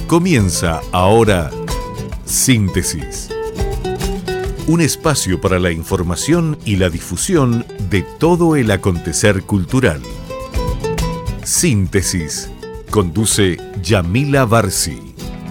Comienza ahora Síntesis. Un espacio para la información y la difusión de todo el acontecer cultural. Síntesis. Conduce Yamila Barsi.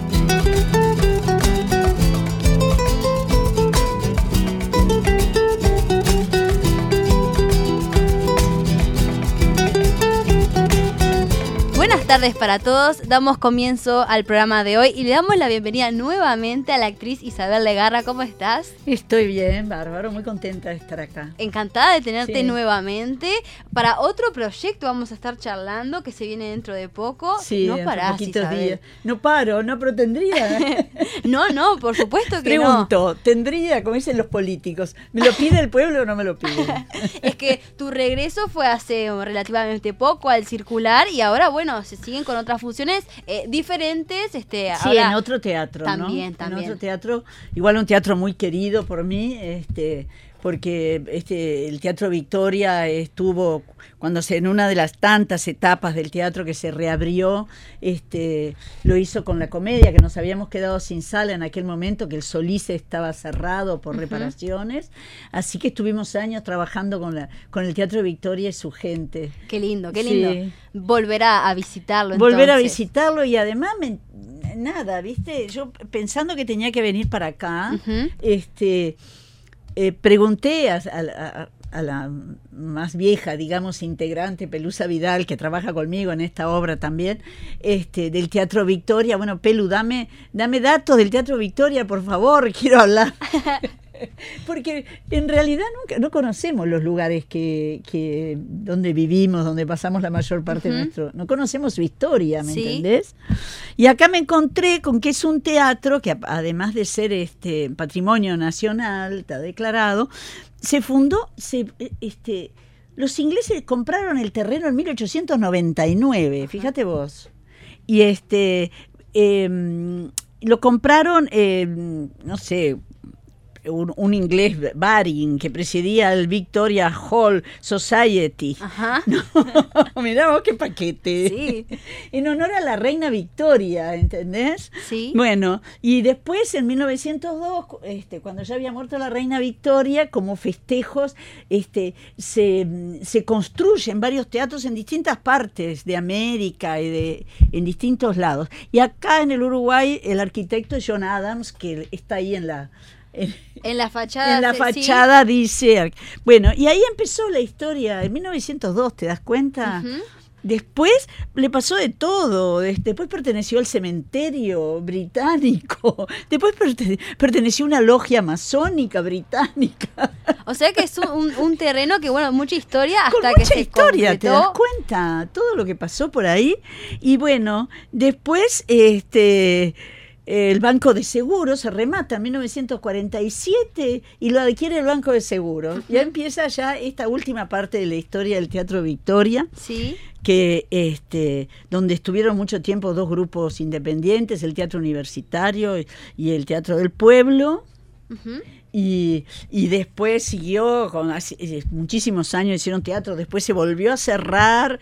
Buenas tardes para todos, damos comienzo al programa de hoy y le damos la bienvenida nuevamente a la actriz Isabel Legarra. ¿Cómo estás? Estoy bien, bárbaro, muy contenta de estar acá. Encantada de tenerte nuevamente. Para otro proyecto vamos a estar charlando que se viene dentro de poco. Sí, no parás, Isabel. Días. No paro, pero tendría. No, por supuesto que Pregunto, ¿tendría, como dicen los políticos, me lo pide el pueblo o no me lo pide? Es que tu regreso fue hace relativamente poco al Circular y ahora, bueno, se siguen con otras funciones diferentes. Sí, ahora, en otro teatro, también, ¿no? También. En otro teatro, igual un teatro muy querido por mí, porque el Teatro Victoria estuvo en una de las tantas etapas del teatro que se reabrió, lo hizo con la comedia, que nos habíamos quedado sin sala en aquel momento, que el Solís estaba cerrado por reparaciones, así que estuvimos años trabajando con el Teatro Victoria y su gente. Qué lindo. Sí. Volver a visitarlo. Volver a visitarlo y además ¿viste? Yo pensando que tenía que venir para acá, pregunté a la más vieja, digamos, integrante, Pelusa Vidal, que trabaja conmigo en esta obra también, del Teatro Victoria. Bueno, Pelu, dame datos del Teatro Victoria, por favor, quiero hablar. Porque en realidad no conocemos los lugares donde vivimos, donde pasamos la mayor parte de nuestro... No conocemos su historia, ¿me entendés? Y acá me encontré con que es un teatro que, además de ser patrimonio nacional, está declarado, se fundó... los ingleses compraron el terreno en 1899, fíjate vos. Y lo compraron, no sé... Un inglés, Baring, que presidía el Victoria Hall Society. Ajá. No, mirá vos qué paquete. Sí. En honor a la reina Victoria, ¿entendés? Sí. Bueno, y después en 1902, cuando ya había muerto la reina Victoria, como festejos, se construyen varios teatros en distintas partes de América y en distintos lados. Y acá en el Uruguay, el arquitecto John Adams, que está ahí en la fachada. En la fachada dice... Bueno, y ahí empezó la historia, en 1902, ¿te das cuenta? Uh-huh. Después le pasó de todo. Después perteneció al cementerio británico. Después perteneció a una logia masónica británica. O sea que es un terreno que, bueno, mucha historia hasta con que mucha se historia, completó. ¿te das cuenta? Todo lo que pasó por ahí. Y bueno, después... el Banco de Seguros se remata en 1947 y lo adquiere el Banco de Seguros. Ya empieza esta última parte de la historia del Teatro Victoria, que donde estuvieron mucho tiempo dos grupos independientes, el Teatro Universitario y el Teatro del Pueblo. Uh-huh. Y después siguió muchísimos años hicieron teatro, después se volvió a cerrar.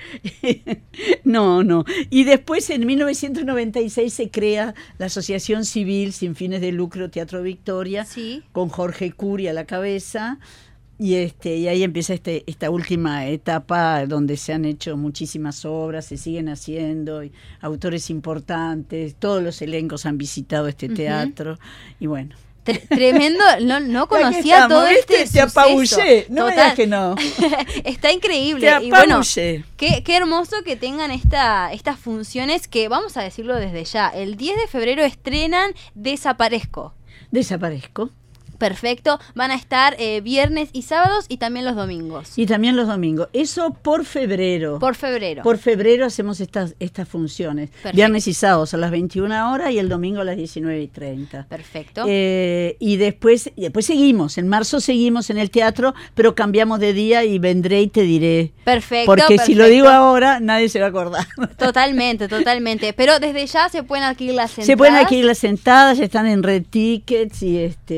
Y después en 1996 se crea la Asociación Civil Sin Fines de Lucro Teatro Victoria, con Jorge Curi a la cabeza. Y ahí empieza esta última etapa donde se han hecho muchísimas obras, se siguen haciendo, y autores importantes, todos los elencos han visitado este teatro. Y bueno, tremendo, no conocía todo Te apabullé, no me digas que no. Está increíble. Te y bueno, qué hermoso que tengan estas funciones que, vamos a decirlo desde ya, el 10 de febrero estrenan Desaparezco. Perfecto, van a estar viernes y sábados y también los domingos. Eso por febrero. Por febrero. Por febrero hacemos estas funciones. Perfecto. Viernes y sábados a las 21 horas y el domingo a las 19:30. Perfecto. Y después seguimos. En marzo seguimos en el teatro, pero cambiamos de día y vendré y te diré. Perfecto. Porque si lo digo ahora, nadie se va a acordar. Totalmente. Pero desde ya se pueden adquirir las entradas. Ya están en Red Tickets y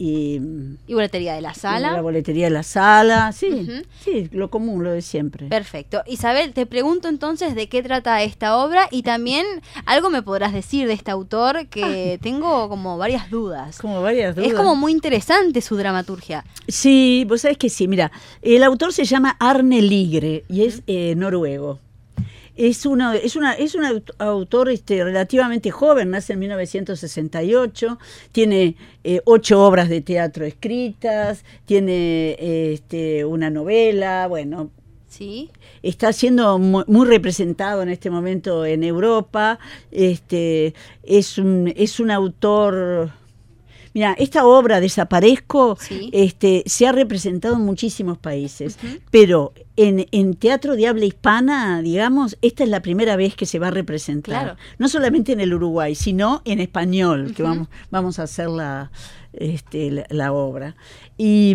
y boletería de la sala. La boletería de la sala, sí, Ujú. sí, lo común, lo de siempre. Perfecto. Isabel, te pregunto entonces de qué trata esta obra y también algo me podrás decir de este autor que tengo como varias dudas. Como varias dudas. Es como muy interesante su dramaturgia. Sí, vos sabés que sí, mira, el autor se llama Arne Ligre y es noruego. Es un autor relativamente joven, nace en 1968, tiene 8 obras de teatro escritas, tiene una novela, bueno, ¿Sí? está siendo muy representado en este momento en Europa. Es un autor. Mira, esta obra Desaparezco Sí. se ha representado en muchísimos países, Ujú. pero en teatro de habla hispana, digamos, esta es la primera vez que se va a representar. Claro. No solamente en el Uruguay, sino en español, que Ujú. vamos a hacer la obra. Y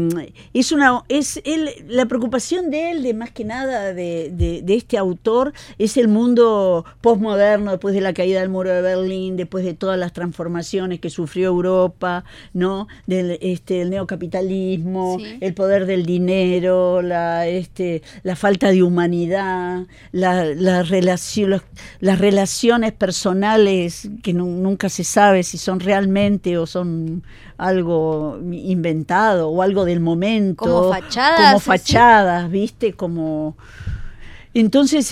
la preocupación de él, de más que nada de este autor, es el mundo posmoderno después de la caída del muro de Berlín, después de todas las transformaciones que sufrió Europa, ¿no? El neocapitalismo, Sí. el poder del dinero, la falta de humanidad, las relaciones personales que nunca se sabe si son realmente o son algo inventado o algo del momento, Como fachadas, como fachadas, ¿viste? Como entonces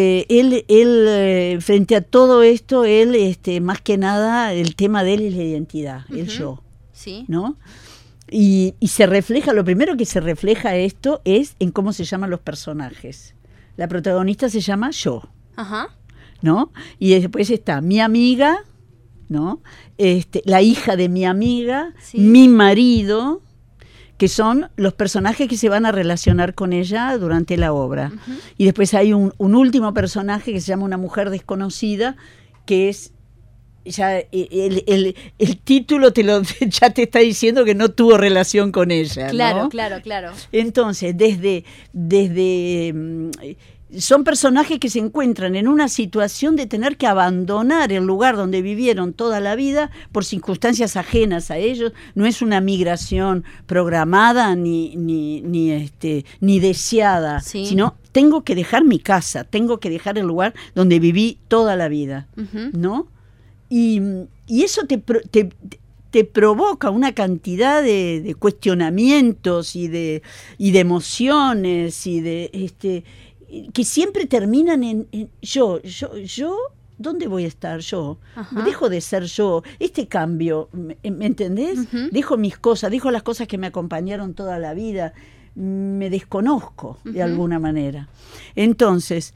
él frente a todo esto, él más que nada el tema de él es la identidad, el Ujú. yo, Sí. ¿no? Y se refleja, lo primero que se refleja esto es en cómo se llaman los personajes. La protagonista se llama Yo, Ajá. ¿no? Y después está mi amiga, ¿no? La hija de mi amiga, Sí. mi marido, que son los personajes que se van a relacionar con ella durante la obra. Ujú. Y después hay un último personaje que se llama una mujer desconocida, que es ya el título ya te está diciendo que no tuvo relación con ella, Claro, ¿no? claro. Entonces, son personajes que se encuentran en una situación de tener que abandonar el lugar donde vivieron toda la vida por circunstancias ajenas a ellos. No es una migración programada ni deseada, Sí. sino tengo que dejar mi casa, tengo que dejar el lugar donde viví toda la vida, Ujú. ¿no? Y eso te provoca una cantidad de cuestionamientos y de emociones y que siempre terminan en yo, ¿dónde voy a estar yo? Ajá. Dejo de ser yo, este cambio, ¿me entendés? Ujú. Dejo mis cosas, dejo las cosas que me acompañaron toda la vida, me desconozco de Ujú. alguna manera. Entonces,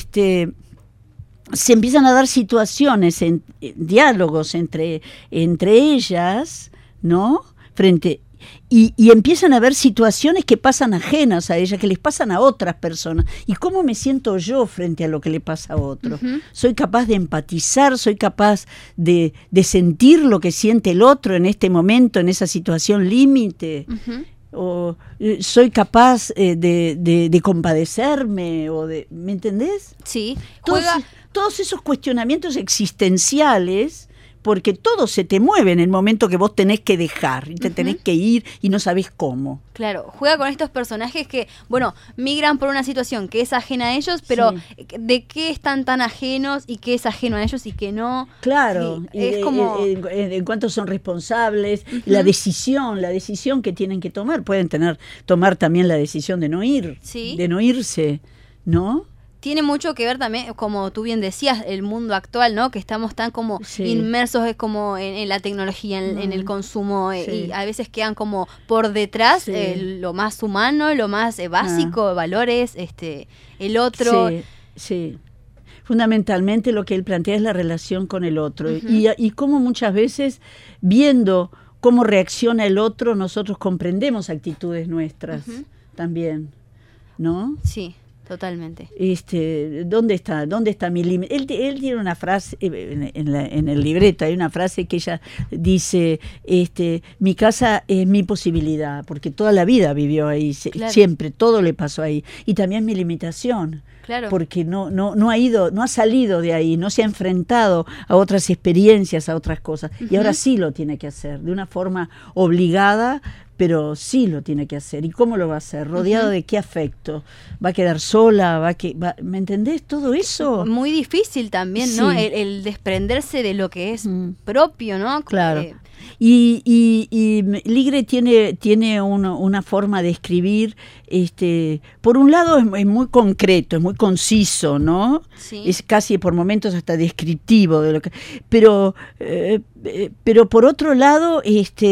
se empiezan a dar situaciones, diálogos entre ellas, ¿no? Y empiezan a haber situaciones que pasan ajenas a ella, que les pasan a otras personas. ¿Y cómo me siento yo frente a lo que le pasa a otro? Ujú. Soy capaz de empatizar, soy capaz de sentir lo que siente el otro en este momento, en esa situación límite. Ujú. O soy capaz de compadecerme, ¿me entendés? Sí. Todos, Juega. todos esos cuestionamientos existenciales, porque todo se te mueve en el momento que vos tenés que dejar y te tenés que ir y no sabés cómo. Claro, juega con estos personajes que, bueno, migran por una situación que es ajena a ellos, pero Sí. ¿de qué están tan ajenos y qué es ajeno a ellos y qué no? Claro, Sí, y es como... en cuanto son responsables, la decisión que tienen que tomar, pueden tomar también la decisión de no ir, Sí. de no irse, ¿no? Tiene mucho que ver también, como tú bien decías, el mundo actual, ¿no? Que estamos tan como Sí. inmersos es como en la tecnología, en el consumo, Sí. y a veces quedan como por detrás Sí. lo más humano, lo más básico, valores, el otro. Sí, sí. Fundamentalmente lo que él plantea es la relación con el otro. Ujú. Y cómo muchas veces, viendo cómo reacciona el otro, nosotros comprendemos actitudes nuestras también, ¿no? Sí, totalmente. ¿Dónde está mi límite? Él tiene una frase, en el libreto hay una frase que ella dice, mi casa es mi posibilidad, porque toda la vida vivió ahí, Claro. siempre, todo le pasó ahí, y también mi limitación. Claro. Porque no ha salido de ahí, no se ha enfrentado a otras experiencias, a otras cosas. Y ahora sí lo tiene que hacer, de una forma obligada, pero sí lo tiene que hacer. ¿Y cómo lo va a hacer? ¿Rodeado de qué afecto? ¿Va a quedar sola? ¿Me entendés? Todo eso. Muy difícil también, ¿no? Sí. El desprenderse de lo que es propio, ¿no? Claro. Y Ligre tiene una forma de escribir, por un lado es muy concreto, es muy conciso, ¿no? Sí. Es casi por momentos hasta descriptivo de lo que, pero por otro lado,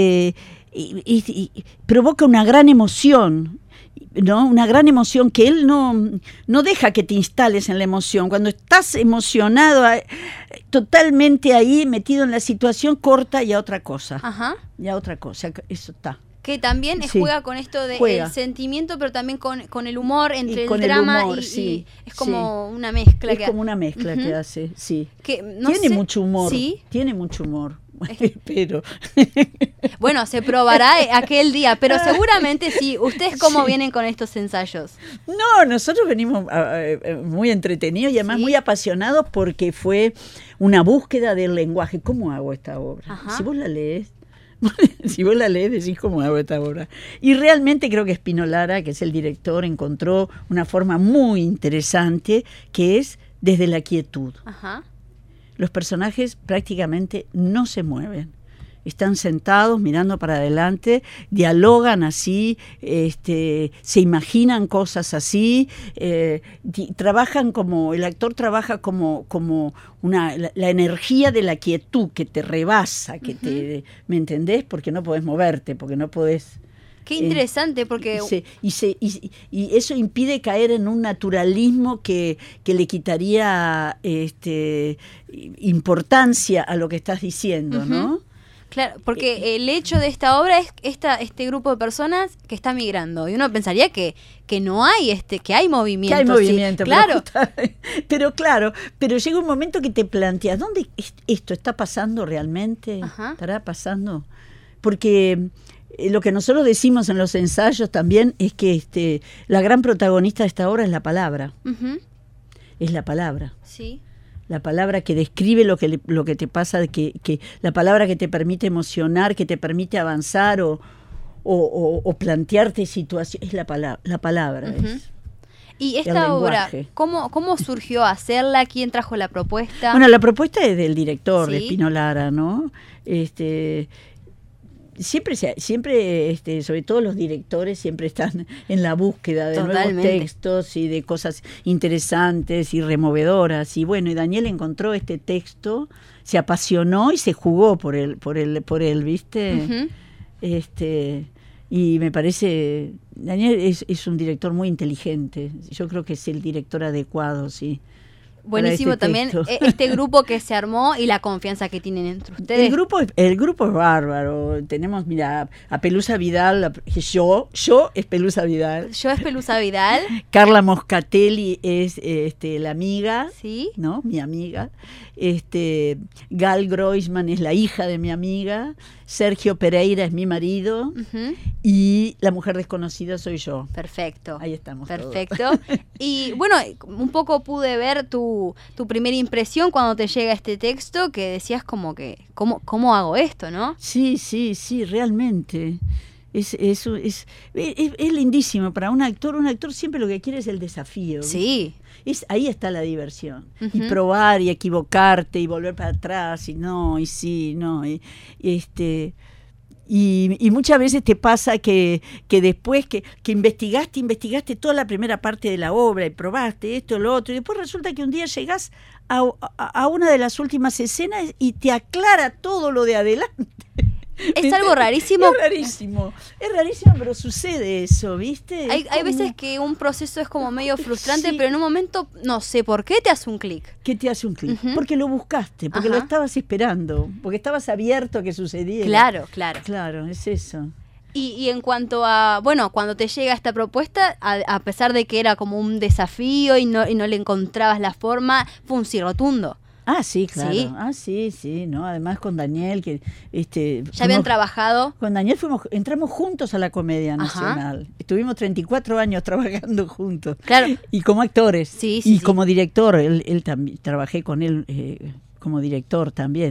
y provoca una gran emoción, ¿no? Una gran emoción que él no deja que te instales en la emoción. Cuando estás emocionado, totalmente ahí, metido en la situación, corta y a otra cosa. Ajá. Y a otra cosa, eso está. Que también Sí. juega con esto del sentimiento, pero también con el humor, entre con el el drama humor, y sí, es como una mezcla. Es como una mezcla que hace, sí. Que, no tiene sé, mucho humor, ¿sí? tiene mucho humor. Pero bueno, se probará aquel día, pero seguramente sí. ¿Ustedes cómo vienen con estos ensayos? No, nosotros venimos muy entretenidos y además ¿Sí? muy apasionados porque fue una búsqueda del lenguaje. ¿Cómo hago esta obra? Ajá. Si vos la lees, decís cómo hago esta obra. Y realmente creo que Espino Lara, que es el director, encontró una forma muy interesante que es desde la quietud. Ajá. Los personajes prácticamente no se mueven. Están sentados mirando para adelante, dialogan así, se imaginan cosas así, trabajan como, el actor trabaja como la energía de la quietud que te rebasa, que ¿me entendés? Porque no podés moverte, porque no podés. Qué interesante, porque Y eso impide caer en un naturalismo que le quitaría importancia a lo que estás diciendo, ¿no? claro, porque el hecho de esta obra es este grupo de personas que está migrando, y uno pensaría que no hay que hay movimiento. Que hay movimiento, sí, claro. Pero llega un momento que te planteas, ¿dónde esto está pasando realmente? Ajá. ¿Estará pasando? Porque lo que nosotros decimos en los ensayos también es que la gran protagonista de esta obra es la palabra. Ujú. Es la palabra. Sí. La palabra que describe lo que te pasa, que la palabra que te permite emocionar, que te permite avanzar o plantearte situaciones, es la palabra. Ujú. Es. Y El esta obra, lenguaje. ¿cómo surgió hacerla? ¿Quién trajo la propuesta? Bueno, la propuesta es del director, de Sí. Espino Lara, ¿no? Siempre, sobre todo los directores, siempre están en la búsqueda de Totalmente. nuevos textos y de cosas interesantes y removedoras. Y bueno, y Daniel encontró este texto, se apasionó y se jugó por él, ¿viste? Ujú. Y me parece, Daniel es un director muy inteligente. Yo creo que es el director adecuado, sí. Buenísimo este también texto. este grupo que se armó y la confianza que tienen entre ustedes. El grupo es bárbaro. Tenemos, mira, a Pelusa Vidal, yo es Pelusa Vidal. Yo es Pelusa Vidal. Carla Moscatelli es la amiga, Sí. ¿no? Mi amiga. Gal Groisman es la hija de mi amiga. Sergio Pereira es mi marido. Ujú. Y la mujer desconocida soy yo. Perfecto. Ahí estamos. Perfecto. Y bueno, un poco pude ver tu primera impresión cuando te llega este texto, que decías como que, ¿cómo hago esto, no? Sí, realmente. Es lindísimo para un actor. Un actor siempre lo que quiere es el desafío. ¿viste? Sí. Ahí está la diversión. Ujú. Y probar y equivocarte y volver para atrás y no, y sí, no. Y muchas veces te pasa que después que investigaste toda la primera parte de la obra y probaste esto, lo otro, y después resulta que un día llegás a una de las últimas escenas y te aclara todo lo de adelante. Es algo rarísimo. Es rarísimo, pero sucede eso, ¿viste? Hay veces que un proceso es como medio frustrante, Sí. pero en un momento, no sé por qué, te hace un clic. ¿Qué te hace un clic? Ujú. Porque lo buscaste, porque Ajá. lo estabas esperando, porque estabas abierto a que sucediera. Claro. Claro, es eso. Y en cuanto a, bueno, cuando te llega esta propuesta, a pesar de que era como un desafío y no le encontrabas la forma, fue un sí rotundo. Ah, sí, claro. Sí. Ah, sí, ¿no? Además con Daniel, que Ya habían trabajado. con Daniel entramos juntos a la Comedia Nacional. Estuvimos 34 años trabajando juntos. Claro. Y como actores. Sí, y sí. como director, él también, trabajé con él como director también.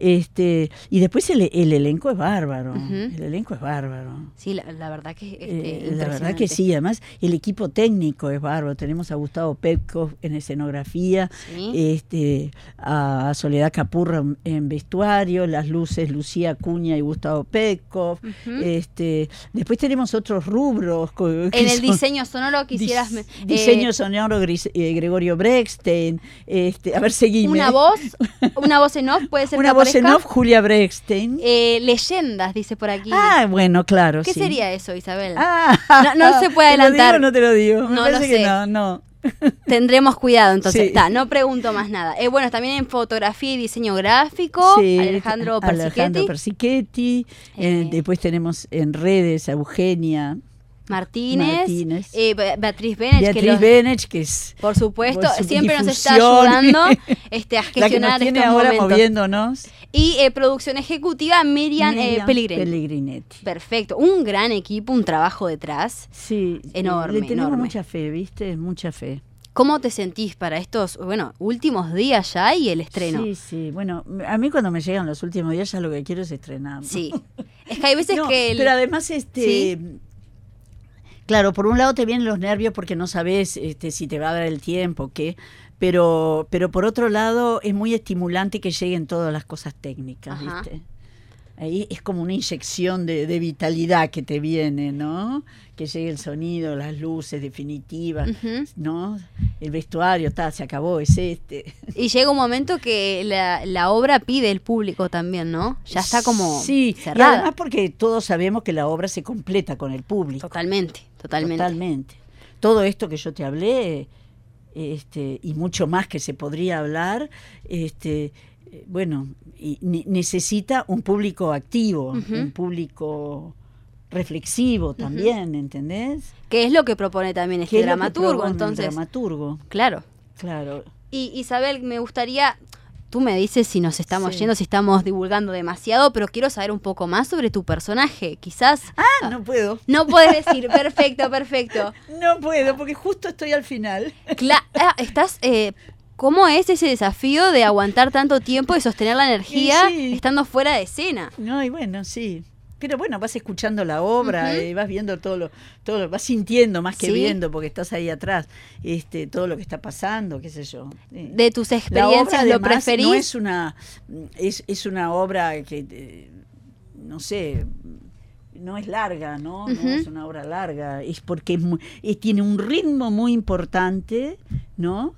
Y después el elenco es bárbaro. El elenco es bárbaro. Sí, la verdad que La verdad que sí, además el equipo técnico es bárbaro. Tenemos a Gustavo Petkov en escenografía, Sí. a Soledad Capurro en vestuario, las luces Lucía Acuña y Gustavo Petkov. Después tenemos otros rubros. En el diseño sonoro quisieras... diseño sonoro Gregorio Brechstein. A ver, seguime. Una voz en off puede ser una que voz en aparezca. off, Julia Brechstein. Leyendas, dice por aquí. Ah, bueno, claro. ¿Qué sí. sería eso, Isabel? No se puede ¿Te lo adelantar. digo o no te lo digo? Me No parece lo que sé. no. Tendremos cuidado, entonces. Sí. No pregunto más nada. Bueno, también en fotografía y diseño gráfico, Sí, Alejandro Persichetti. Después tenemos en redes a Eugenia Martínez. Beatriz Benech, que es por supuesto, por su siempre nos está difusión. ayudando a la que gestionar nos tiene estos ahora momentos. moviéndonos. Y producción ejecutiva, Miriam Pellegrinetti. Perfecto, un gran equipo, un trabajo detrás. Sí, enorme, le tenemos enorme. mucha fe, ¿viste? Mucha fe. ¿Cómo te sentís para estos, últimos días ya y el estreno? Sí, bueno, a mí cuando me llegan los últimos días ya lo que quiero es estrenar. Sí, es que hay veces No, que... pero además, ¿Sí? Claro, por un lado te vienen los nervios porque no sabes si te va a dar el tiempo, qué, pero por otro lado es muy estimulante que lleguen todas las cosas técnicas, Ajá. ¿viste? Ahí es como una inyección de vitalidad que te viene, ¿no? Que llegue el sonido, las luces definitivas, ¿no? El vestuario, se acabó, es Y llega un momento que la obra pide el público también, ¿no? Ya está como sí, cerrada. y además porque todos sabemos que la obra se completa con el público. Totalmente. Todo esto que yo te hablé, y mucho más que se podría hablar, necesita un público activo, un público reflexivo también, ¿entendés? ¿Qué es lo que propone también este dramaturgo, entonces? Dramaturgo. Claro. Y Isabel, me gustaría... Tú me dices si nos estamos yendo, si estamos divulgando demasiado, pero quiero saber un poco más sobre tu personaje. Quizás... No puedo. No puedes decir, perfecto. No puedo, porque justo estoy al final. Estás... ¿Cómo es ese desafío de aguantar tanto tiempo y sostener la energía estando fuera de escena? No, y bueno, sí. Pero bueno, vas escuchando la obra, vas viendo todo lo vas sintiendo más que viendo, porque estás ahí atrás, todo lo que está pasando, qué sé yo. De tus experiencias, la obra, ¿lo preferís? No es una obra que, no sé, no es larga, ¿no? No es una obra larga, es porque tiene un ritmo muy importante, ¿no?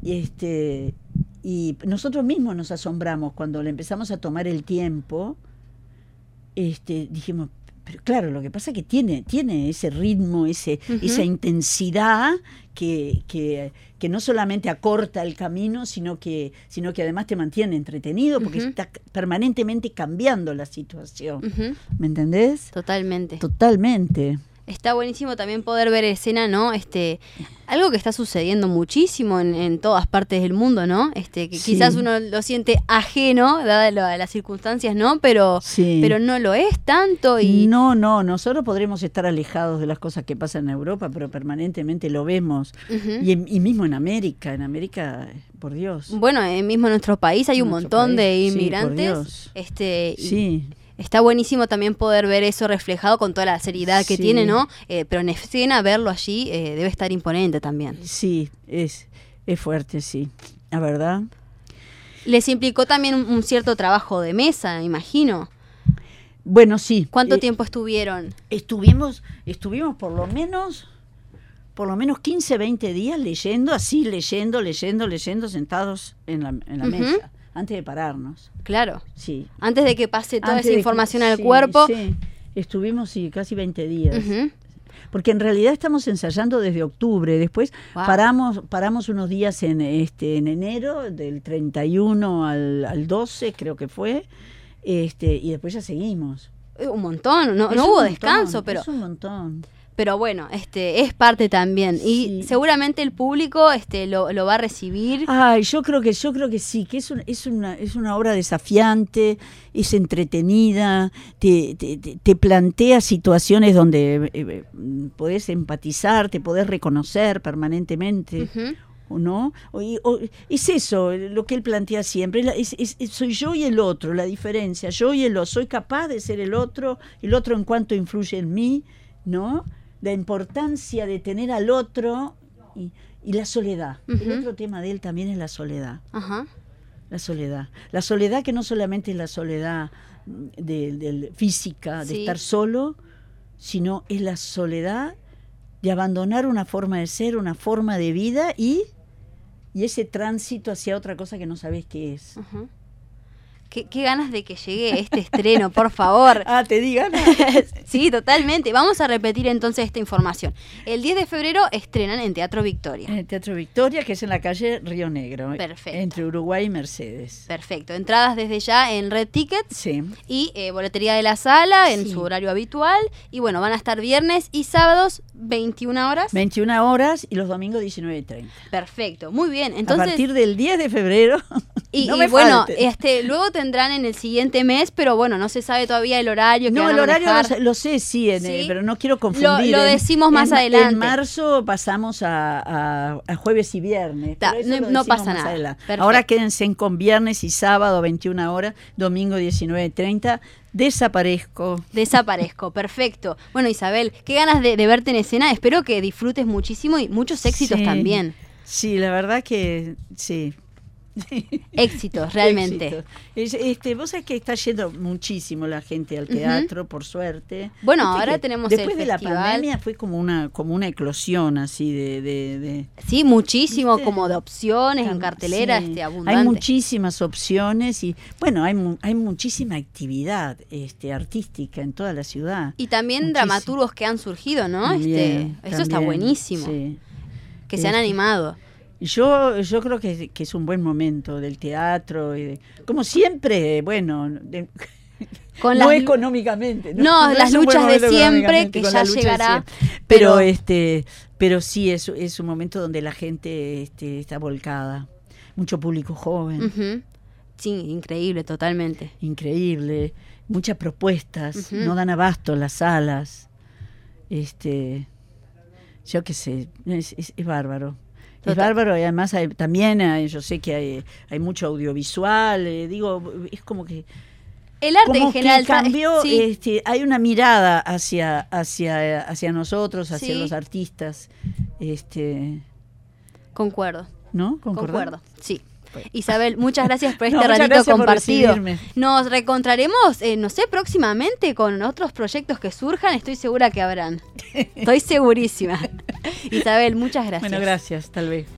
Y nosotros mismos nos asombramos cuando le empezamos a tomar el tiempo. Dijimos, pero claro, lo que pasa es que tiene ese ritmo, esa intensidad que no solamente acorta el camino, sino que además te mantiene entretenido, porque está permanentemente cambiando la situación. ¿Me entendés? Totalmente. Está buenísimo también poder ver escena, ¿no? Algo que está sucediendo muchísimo en todas partes del mundo, ¿no? Que quizás uno lo siente ajeno, dadas las circunstancias, ¿no? Pero no lo es tanto. No, nosotros podremos estar alejados de las cosas que pasan en Europa, pero permanentemente lo vemos. Y mismo en América, por Dios. Bueno, mismo en nuestro país hay un montón de inmigrantes. Por Dios. Está buenísimo también poder ver eso reflejado con toda la seriedad que tiene, ¿no? Pero en escena verlo allí debe estar imponente también. Sí, es fuerte, sí, la verdad. Les implicó también un cierto trabajo de mesa, imagino. Bueno, sí. ¿Cuánto tiempo estuvieron? Estuvimos por lo menos 15, 20 días leyendo, sentados en la mesa. Antes de pararnos. Claro. Sí. Antes de que pase toda esa información al cuerpo. Sí, estuvimos casi 20 días. Porque en realidad estamos ensayando desde octubre. Después paramos unos días en enero, del 31 al 12, creo que fue. Y después ya seguimos. Un montón. No hubo descanso, pero... Es un montón. pero bueno, es parte también. Y Sí. seguramente el público lo va a recibir. Ay, yo creo que sí, que es una obra desafiante, es entretenida, te plantea situaciones donde podés empatizar, te podés reconocer permanentemente. Ujú. ¿O no? Es eso lo que él plantea siempre, soy yo y el otro, la diferencia, yo y el otro, soy capaz de ser el otro en cuanto influye en mí, ¿no? La importancia de tener al otro y la soledad. Ujú. El otro tema de él también es la soledad. Ajá. La soledad que no solamente es la soledad física, de Sí. estar solo, sino es la soledad de abandonar una forma de ser, una forma de vida y ese tránsito hacia otra cosa que no sabés qué es. Ajá. Qué ganas de que llegue este estreno, por favor. Ah, te digan. Sí, totalmente. Vamos a repetir entonces esta información. El 10 de febrero estrenan en Teatro Victoria. En el Teatro Victoria, que es en la calle Río Negro. Perfecto. Entre Uruguay y Mercedes. Perfecto. Entradas desde ya en Red Tickets Sí. y boletería de la sala en Sí. su horario habitual. Y bueno, van a estar viernes y sábados 21 horas. 21 horas y los domingos 19:30. Perfecto, muy bien. Entonces, a partir del 10 de febrero. y no me bueno, falten. luego tendrán en el siguiente mes, pero bueno, no se sabe todavía el horario que No, van a el horario manejar. lo sé, sí, ¿Sí? pero no quiero confundir. Lo decimos más adelante. En marzo pasamos a jueves y viernes. Ta, pero eso no lo no decimos pasa más nada. adelante. Perfecto. Ahora quédense con viernes y sábado 21 horas, domingo 19:30. Desaparezco, perfecto. Bueno, Isabel, qué ganas de verte en escena. Espero que disfrutes muchísimo y muchos éxitos Sí, también. Sí, la verdad que sí. Éxitos, realmente. Éxitos. Vos sabés que está yendo muchísimo la gente al teatro, por suerte. Bueno, Viste ahora que tenemos después el de la festival. pandemia fue como una eclosión así de Sí, muchísimo, ¿viste? como de opciones en cartelera, Sí, abundante. hay muchísimas opciones y bueno, hay muchísima actividad artística en toda la ciudad. Y también Muchísimo. dramaturgos que han surgido, ¿no? También, Eso está también, buenísimo. sí. Que se han animado. Yo creo que es un buen momento del teatro, como siempre, bueno, Con no las- económicamente. No, las es un buen luchas de momento siempre, económicamente, que con ya la lucha de llegará, siempre. Pero sí es un momento donde la gente está volcada, mucho público joven, Ujú. Sí, increíble, totalmente. increíble, muchas propuestas, Ujú. no dan abasto las salas, yo qué sé, es bárbaro. Es Total. bárbaro y además también yo sé que hay mucho audiovisual, es como que El arte como en general que cambió, sí, hay una mirada hacia nosotros, hacia Sí. los artistas, concuerdo. ¿no? ¿Concordás? Concuerdo, sí. Bueno. Isabel, muchas gracias por este No, muchas ratito gracias por compartido. recibirme. Nos reencontraremos, no sé, próximamente con otros proyectos que surjan. Estoy segura que habrán. Estoy segurísima. Isabel, muchas gracias. Bueno, gracias, tal vez.